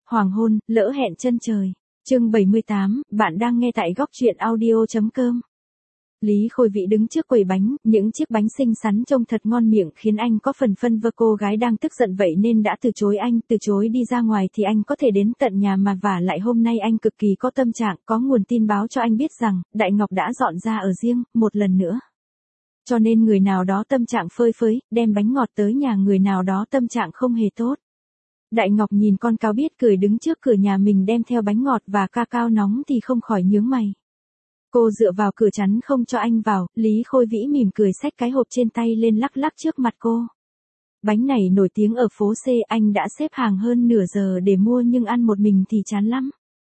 Hoàng hôn, lỡ hẹn chân trời. Chương 78, bạn đang nghe tại góc truyện audio.com. Lý Khôi Vĩ đứng trước quầy bánh, những chiếc bánh xinh xắn trông thật ngon miệng khiến anh có phần phân vơ. Cô gái đang tức giận vậy nên đã từ chối đi ra ngoài thì anh có thể đến tận nhà mà, vả lại hôm nay anh cực kỳ có tâm trạng, có nguồn tin báo cho anh biết rằng, Đại Ngọc đã dọn ra ở riêng, một lần nữa. Cho nên người nào đó tâm trạng phơi phới, đem bánh ngọt tới nhà người nào đó tâm trạng không hề tốt. Đại Ngọc nhìn con cáo biết cười đứng trước cửa nhà mình đem theo bánh ngọt và ca cao nóng thì không khỏi nhướng mày. Cô dựa vào cửa chắn không cho anh vào, Lý Khôi Vĩ mỉm cười xách cái hộp trên tay lên lắc lắc trước mặt cô. Bánh này nổi tiếng ở phố C, anh đã xếp hàng hơn nửa giờ để mua nhưng ăn một mình thì chán lắm.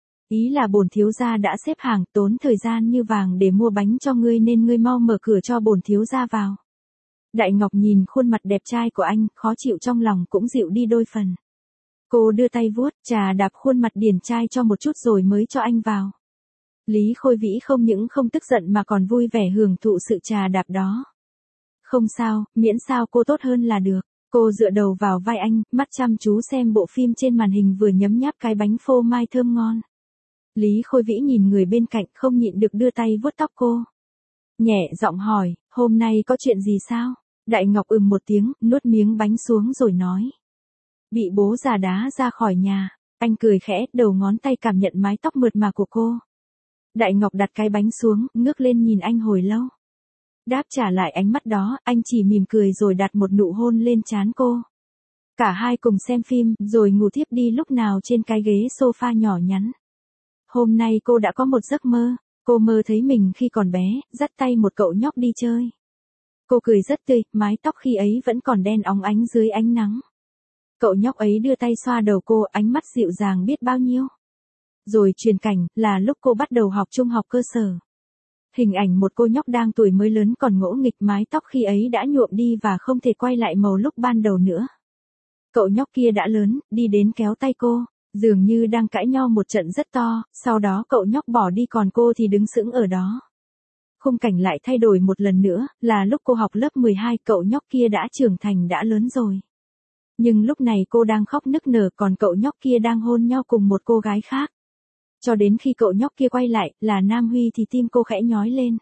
Ý là bổn thiếu gia đã xếp hàng tốn thời gian như vàng để mua bánh cho ngươi nên ngươi mau mở cửa cho bổn thiếu gia vào. Đại Ngọc nhìn khuôn mặt đẹp trai của anh, khó chịu trong lòng cũng dịu đi đôi phần. Cô đưa tay vuốt, chà đạp khuôn mặt điển trai cho một chút rồi mới cho anh vào. Lý Khôi Vĩ không những không tức giận mà còn vui vẻ hưởng thụ sự chà đạp đó. Không sao, miễn sao cô tốt hơn là được. Cô dựa đầu vào vai anh, mắt chăm chú xem bộ phim trên màn hình vừa nhấm nháp cái bánh phô mai thơm ngon. Lý Khôi Vĩ nhìn người bên cạnh không nhịn được đưa tay vuốt tóc cô. Nhẹ giọng hỏi, hôm nay có chuyện gì sao? Đại Ngọc một tiếng, nuốt miếng bánh xuống rồi nói. Bị bố già đá ra khỏi nhà. Anh cười khẽ, đầu ngón tay cảm nhận mái tóc mượt mà của cô. Đại Ngọc đặt cái bánh xuống, ngước lên nhìn anh hồi lâu. Đáp trả lại ánh mắt đó, anh chỉ mỉm cười rồi đặt một nụ hôn lên trán cô. Cả hai cùng xem phim, rồi ngủ thiếp đi lúc nào trên cái ghế sofa nhỏ nhắn. Hôm nay cô đã có một giấc mơ. Cô mơ thấy mình khi còn bé, dắt tay một cậu nhóc đi chơi. Cô cười rất tươi, mái tóc khi ấy vẫn còn đen óng ánh dưới ánh nắng. Cậu nhóc ấy đưa tay xoa đầu cô, ánh mắt dịu dàng biết bao nhiêu. Rồi truyền cảnh, là lúc cô bắt đầu học trung học cơ sở. Hình ảnh một cô nhóc đang tuổi mới lớn còn ngỗ nghịch, mái tóc khi ấy đã nhuộm đi và không thể quay lại màu lúc ban đầu nữa. Cậu nhóc kia đã lớn, đi đến kéo tay cô, dường như đang cãi nhau một trận rất to, sau đó cậu nhóc bỏ đi còn cô thì đứng sững ở đó. Khung cảnh lại thay đổi một lần nữa, là lúc cô học lớp 12, cậu nhóc kia đã trưởng thành đã lớn rồi. Nhưng lúc này cô đang khóc nức nở còn cậu nhóc kia đang hôn nhau cùng một cô gái khác. Cho đến khi cậu nhóc kia quay lại, là Nam Huy thì tim cô khẽ nhói lên.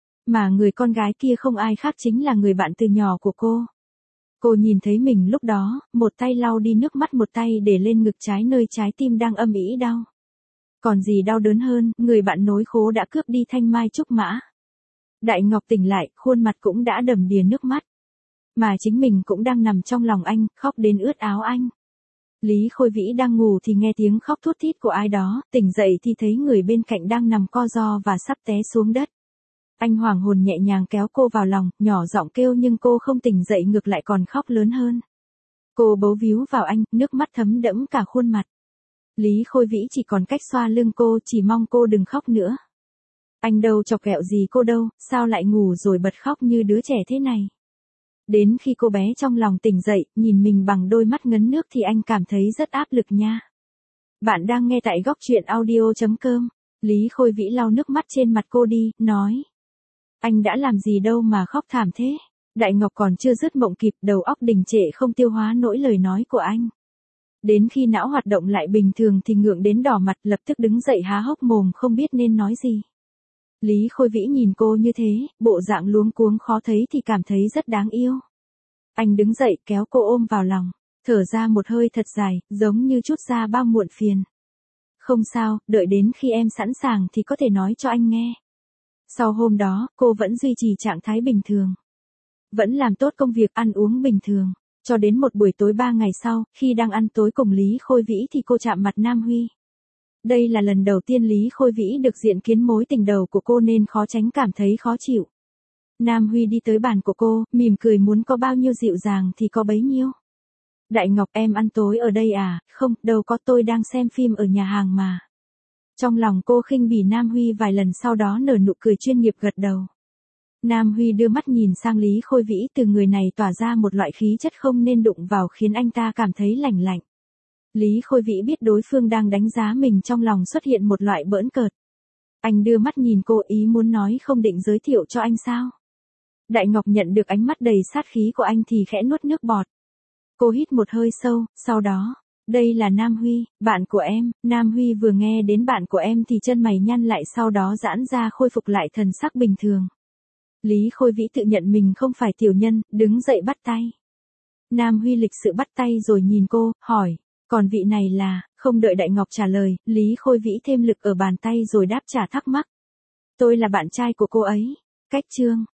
Mà người con gái kia không ai khác chính là người bạn từ nhỏ của cô. Cô nhìn thấy mình lúc đó, một tay lau đi nước mắt một tay để lên ngực trái nơi trái tim đang âm ỉ đau. Còn gì đau đớn hơn, người bạn nối khố đã cướp đi thanh mai trúc mã. Đại Ngọc tỉnh lại, khuôn mặt cũng đã đầm đìa nước mắt. Mà chính mình cũng đang nằm trong lòng anh, khóc đến ướt áo anh. Lý Khôi Vĩ đang ngủ thì nghe tiếng khóc thút thít của ai đó, tỉnh dậy thì thấy người bên cạnh đang nằm co ro và sắp té xuống đất. Anh hoảng hồn nhẹ nhàng kéo cô vào lòng, nhỏ giọng kêu nhưng cô không tỉnh dậy ngược lại còn khóc lớn hơn. Cô bấu víu vào anh, nước mắt thấm đẫm cả khuôn mặt. Lý Khôi Vĩ chỉ còn cách xoa lưng cô, chỉ mong cô đừng khóc nữa. Anh đâu chọc ghẹo gì cô đâu, sao lại ngủ rồi bật khóc như đứa trẻ thế này. Đến khi cô bé trong lòng tỉnh dậy, nhìn mình bằng đôi mắt ngấn nước thì anh cảm thấy rất áp lực nha. Bạn đang nghe tại góc truyện audio.com. Lý Khôi Vĩ lau nước mắt trên mặt cô đi, nói. Anh đã làm gì đâu mà khóc thảm thế. Đại Ngọc còn chưa dứt mộng kịp, đầu óc đình trệ không tiêu hóa nỗi lời nói của anh. Đến khi não hoạt động lại bình thường thì ngượng đến đỏ mặt, lập tức đứng dậy há hốc mồm không biết nên nói gì. Lý Khôi Vĩ nhìn cô như thế, bộ dạng luống cuống khó thấy thì cảm thấy rất đáng yêu. Anh đứng dậy kéo cô ôm vào lòng, thở ra một hơi thật dài, giống như trút ra bao muộn phiền. Không sao, đợi đến khi em sẵn sàng thì có thể nói cho anh nghe. Sau hôm đó, cô vẫn duy trì trạng thái bình thường. Vẫn làm tốt công việc ăn uống bình thường. Cho đến một buổi tối 3 ngày sau, khi đang ăn tối cùng Lý Khôi Vĩ thì cô chạm mặt Nam Huy. Đây là lần đầu tiên Lý Khôi Vĩ được diện kiến mối tình đầu của cô nên khó tránh cảm thấy khó chịu. Nam Huy đi tới bàn của cô, mỉm cười muốn có bao nhiêu dịu dàng thì có bấy nhiêu. Đại Ngọc em ăn tối ở đây à? Không, đâu có, tôi đang xem phim ở nhà hàng mà. Trong lòng cô khinh bỉ Nam Huy vài lần sau đó nở nụ cười chuyên nghiệp gật đầu. Nam Huy đưa mắt nhìn sang Lý Khôi Vĩ, từ người này tỏa ra một loại khí chất không nên đụng vào khiến anh ta cảm thấy lạnh lạnh. Lý Khôi Vĩ biết đối phương đang đánh giá mình, trong lòng xuất hiện một loại bỡn cợt. Anh đưa mắt nhìn cô, ý muốn nói không định giới thiệu cho anh sao. Đại Ngọc nhận được ánh mắt đầy sát khí của anh thì khẽ nuốt nước bọt. Cô hít một hơi sâu, sau đó, Đây là Nam Huy, bạn của em. Nam Huy vừa nghe đến bạn của em thì chân mày nhăn lại, sau đó giãn ra khôi phục lại thần sắc bình thường. Lý Khôi Vĩ tự nhận mình không phải tiểu nhân, đứng dậy bắt tay. Nam Huy lịch sự bắt tay rồi nhìn cô, hỏi, còn vị này là, không đợi Đại Ngọc trả lời, Lý Khôi Vĩ thêm lực ở bàn tay rồi đáp trả thắc mắc. Tôi là bạn trai của cô ấy. Cách chương.